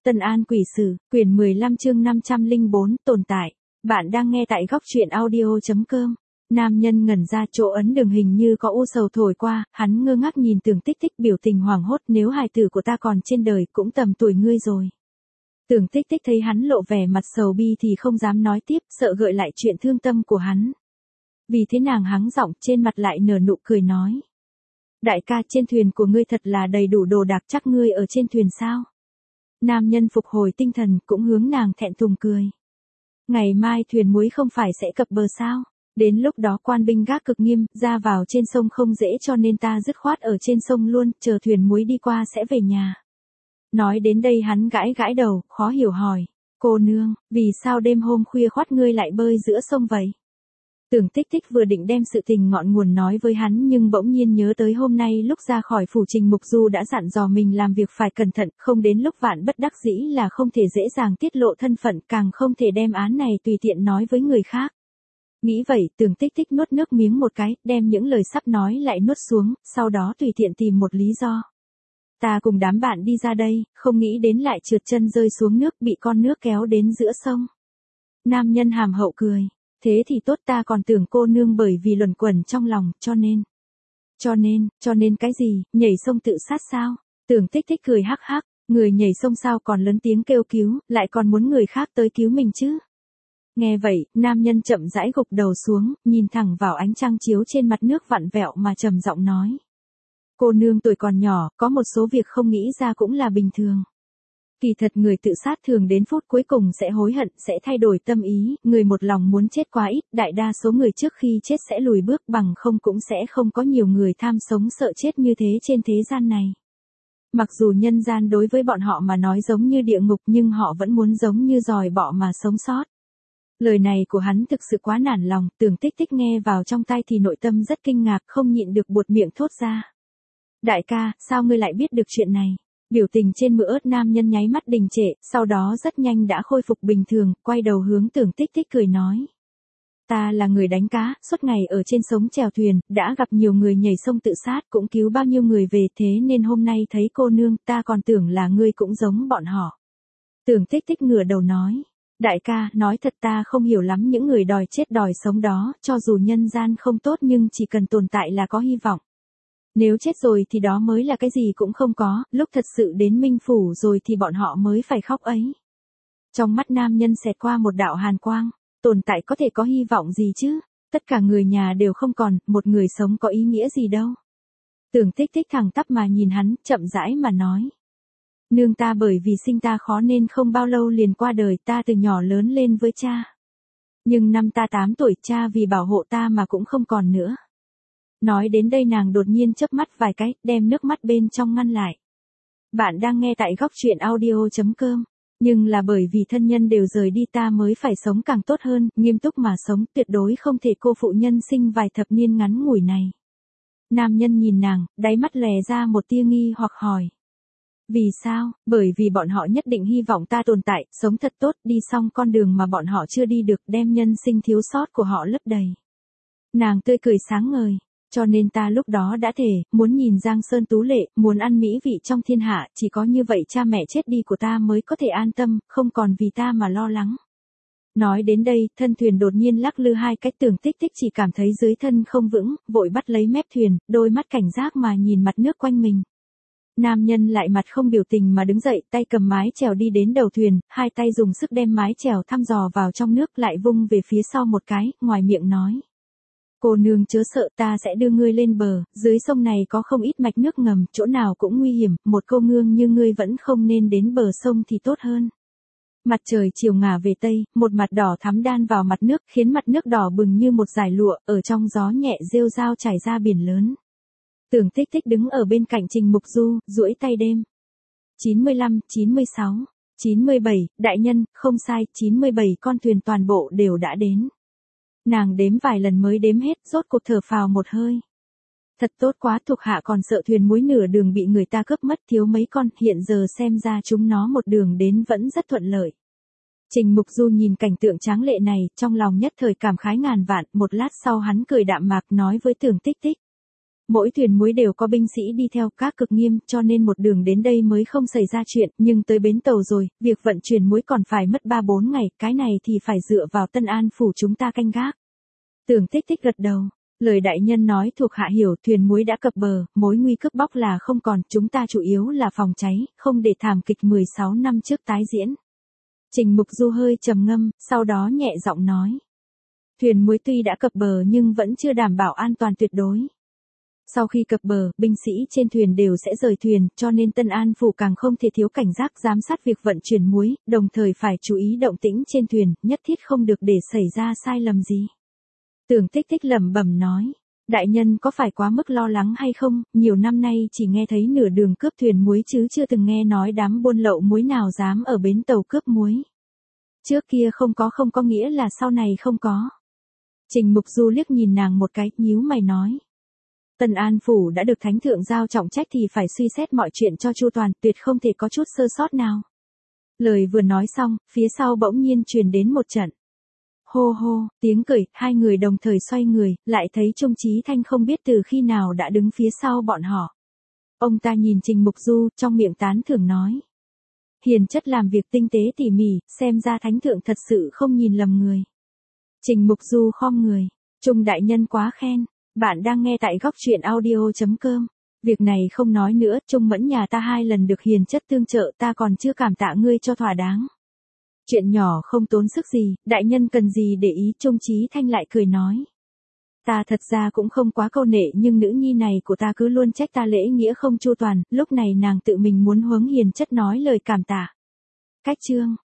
Tân An Quỷ Sử, quyển 15 chương 504, tồn tại. Bạn đang nghe tại góc truyện audio.com. Nam nhân ngẩn ra, chỗ ấn đường hình như có u sầu thổi qua, hắn ngơ ngác nhìn Tưởng Tích Tích, biểu tình hoảng hốt. Nếu hài tử của ta còn trên đời cũng tầm tuổi ngươi rồi. Tưởng Tích Tích thấy hắn lộ vẻ mặt sầu bi thì không dám nói tiếp, sợ gợi lại chuyện thương tâm của hắn. Vì thế nàng hắng giọng, trên mặt lại nở nụ cười nói: đại ca, trên thuyền của ngươi thật là đầy đủ đồ đạc, chắc ngươi ở trên thuyền sao? Nam nhân phục hồi tinh thần, cũng hướng nàng thẹn thùng cười. Ngày mai thuyền muối không phải sẽ cập bờ sao? Đến lúc đó quan binh gác cực nghiêm, ra vào trên sông không dễ, cho nên ta dứt khoát ở trên sông luôn, chờ thuyền muối đi qua sẽ về nhà. Nói đến đây hắn gãi gãi đầu, khó hiểu hỏi: cô nương, vì sao đêm hôm khuya khoắt ngươi lại bơi giữa sông vậy? Tưởng Tích Tích vừa định đem sự tình ngọn nguồn nói với hắn, nhưng bỗng nhiên nhớ tới hôm nay lúc ra khỏi phủ Trình Mục Du đã dặn dò mình làm việc phải cẩn thận, không đến lúc vạn bất đắc dĩ là không thể dễ dàng tiết lộ thân phận, càng không thể đem án này tùy tiện nói với người khác. Nghĩ vậy, Tưởng Tích Tích nuốt nước miếng một cái, đem những lời sắp nói lại nuốt xuống, sau đó tùy tiện tìm một lý do. Ta cùng đám bạn đi ra đây, không nghĩ đến lại trượt chân rơi xuống nước, bị con nước kéo đến giữa sông. Nam nhân hàm hậu cười: thế thì tốt, ta còn tưởng cô nương bởi vì luẩn quẩn trong lòng, cho nên cái gì, nhảy sông tự sát sao? Tưởng Tích Tích cười hắc hắc: người nhảy sông sao còn lớn tiếng kêu cứu, lại còn muốn người khác tới cứu mình chứ? Nghe vậy, nam nhân chậm rãi gục đầu xuống, nhìn thẳng vào ánh trăng chiếu trên mặt nước vặn vẹo mà trầm giọng nói: cô nương tuổi còn nhỏ, có một số việc không nghĩ ra cũng là bình thường. Kỳ thật người tự sát thường đến phút cuối cùng sẽ hối hận, sẽ thay đổi tâm ý, người một lòng muốn chết quá ít, đại đa số người trước khi chết sẽ lùi bước, bằng không cũng sẽ không có nhiều người tham sống sợ chết như thế trên thế gian này. Mặc dù nhân gian đối với bọn họ mà nói giống như địa ngục, nhưng họ vẫn muốn giống như giòi bọ mà sống sót. Lời này của hắn thực sự quá nản lòng, Tưởng Tích Tích nghe vào trong tai thì nội tâm rất kinh ngạc, không nhịn được buột miệng thốt ra: đại ca, sao ngươi lại biết được chuyện này? Biểu tình trên mỡ ớt nam nhân nháy mắt đình trệ, sau đó rất nhanh đã khôi phục bình thường, quay đầu hướng Tưởng Tích Tích cười nói: ta là người đánh cá, suốt ngày ở trên sống chèo thuyền, đã gặp nhiều người nhảy sông tự sát, cũng cứu bao nhiêu người về, thế nên hôm nay thấy cô nương, ta còn tưởng là ngươi cũng giống bọn họ. Tưởng Tích Tích ngửa đầu nói: đại ca, nói thật ta không hiểu lắm những người đòi chết đòi sống đó, cho dù nhân gian không tốt nhưng chỉ cần tồn tại là có hy vọng. Nếu chết rồi thì đó mới là cái gì cũng không có, lúc thật sự đến minh phủ rồi thì bọn họ mới phải khóc ấy. Trong mắt nam nhân xẹt qua một đạo hàn quang: tồn tại có thể có hy vọng gì chứ? Tất cả người nhà đều không còn, một người sống có ý nghĩa gì đâu. Tưởng Tích Tích thẳng tắp mà nhìn hắn, chậm rãi mà nói: nương ta bởi vì sinh ta khó nên không bao lâu liền qua đời, ta từ nhỏ lớn lên với cha. Nhưng năm ta 8 tuổi, cha vì bảo hộ ta mà cũng không còn nữa. Nói đến đây nàng đột nhiên chớp mắt vài cái, đem nước mắt bên trong ngăn lại. Bạn đang nghe tại góc truyện audio.com. Nhưng là bởi vì thân nhân đều rời đi ta mới phải sống càng tốt hơn, nghiêm túc mà sống, tuyệt đối không thể cô phụ nhân sinh vài thập niên ngắn ngủi này. Nam nhân nhìn nàng, đáy mắt lè ra một tia nghi hoặc hỏi: vì sao? Bởi vì bọn họ nhất định hy vọng ta tồn tại, sống thật tốt, đi xong con đường mà bọn họ chưa đi được, đem nhân sinh thiếu sót của họ lấp đầy. Nàng tươi cười sáng ngời: cho nên ta lúc đó đã thề, muốn nhìn Giang Sơn tú lệ, muốn ăn mỹ vị trong thiên hạ, chỉ có như vậy cha mẹ chết đi của ta mới có thể an tâm, không còn vì ta mà lo lắng. Nói đến đây, thân thuyền đột nhiên lắc lư hai cách, Tưởng Tích Tích chỉ cảm thấy dưới thân không vững, vội bắt lấy mép thuyền, đôi mắt cảnh giác mà nhìn mặt nước quanh mình. Nam nhân lại mặt không biểu tình mà đứng dậy, tay cầm mái chèo đi đến đầu thuyền, hai tay dùng sức đem mái chèo thăm dò vào trong nước, lại vung về phía sau một cái, ngoài miệng nói: cô nương chớ sợ, ta sẽ đưa ngươi lên bờ, dưới sông này có không ít mạch nước ngầm, chỗ nào cũng nguy hiểm, một cô nương như ngươi vẫn không nên đến bờ sông thì tốt hơn. Mặt trời chiều ngả về tây, một mặt đỏ thắm đan vào mặt nước, khiến mặt nước đỏ bừng như một dải lụa, ở trong gió nhẹ rêu rao trải ra biển lớn. Tưởng Tích Tích đứng ở bên cạnh Trình Mục Du, duỗi tay đếm: 95, 96, 97, đại nhân, không sai, 97 con thuyền toàn bộ đều đã đến. Nàng đếm vài lần mới đếm hết, rốt cuộc thở phào một hơi. Thật tốt quá, thuộc hạ còn sợ thuyền muối nửa đường bị người ta cướp mất, thiếu mấy con, hiện giờ xem ra chúng nó một đường đến vẫn rất thuận lợi. Trình Mục Du nhìn cảnh tượng tráng lệ này, trong lòng nhất thời cảm khái ngàn vạn, một lát sau hắn cười đạm mạc nói với Tưởng Tích Tích: Mỗi thuyền muối đều có binh sĩ đi theo, các cực nghiêm, cho nên một đường đến đây mới không xảy ra chuyện, nhưng tới bến tàu rồi, việc vận chuyển muối còn phải mất 3-4 ngày, cái này thì phải dựa vào Tân An phủ chúng ta canh gác. Tưởng Tích Tích gật đầu. Lời đại nhân nói thuộc hạ hiểu, thuyền muối đã cập bờ, mối nguy cướp bóc là không còn, chúng ta chủ yếu là phòng cháy, không để thảm kịch 16 năm trước tái diễn. Trình Mục Du hơi trầm ngâm, sau đó nhẹ giọng nói. Thuyền muối tuy đã cập bờ nhưng vẫn chưa đảm bảo an toàn tuyệt đối. Sau khi cập bờ, binh sĩ trên thuyền đều sẽ rời thuyền, cho nên Tân An phủ càng không thể thiếu cảnh giác giám sát việc vận chuyển muối, đồng thời phải chú ý động tĩnh trên thuyền, nhất thiết không được để xảy ra sai lầm gì. Tưởng Tích Tích lẩm bẩm nói, đại nhân có phải quá mức lo lắng hay không, nhiều năm nay chỉ nghe thấy nửa đường cướp thuyền muối chứ chưa từng nghe nói đám buôn lậu muối nào dám ở bến tàu cướp muối. Trước kia không có nghĩa là sau này không có. Trình Mục Du liếc nhìn nàng một cái, nhíu mày nói. Tân An phủ đã được thánh thượng giao trọng trách thì phải suy xét mọi chuyện cho chu toàn, tuyệt không thể có chút sơ sót nào. Lời vừa nói xong, phía sau bỗng nhiên truyền đến một trận. Hô hô, tiếng cười, hai người đồng thời xoay người, lại thấy Trung Chí Thanh không biết từ khi nào đã đứng phía sau bọn họ. Ông ta nhìn Trình Mục Du, trong miệng tán thưởng nói. Hiền chất làm việc tinh tế tỉ mỉ, xem ra thánh thượng thật sự không nhìn lầm người. Trình Mục Du khom người, Trung đại nhân quá khen, bạn đang nghe tại góc truyện audio.com. Việc này không nói nữa, Trung Mẫn nhà ta 2 lần được hiền chất tương trợ, ta còn chưa cảm tạ ngươi cho thỏa đáng. Chuyện nhỏ không tốn sức gì, đại nhân cần gì để ý, Trung Chí Thanh lại cười nói. Ta thật ra cũng không quá câu nệ nhưng nữ nhi này của ta cứ luôn trách ta lễ nghĩa không chu toàn, lúc này nàng tự mình muốn hướng hiền chất nói lời cảm tạ. Cách chương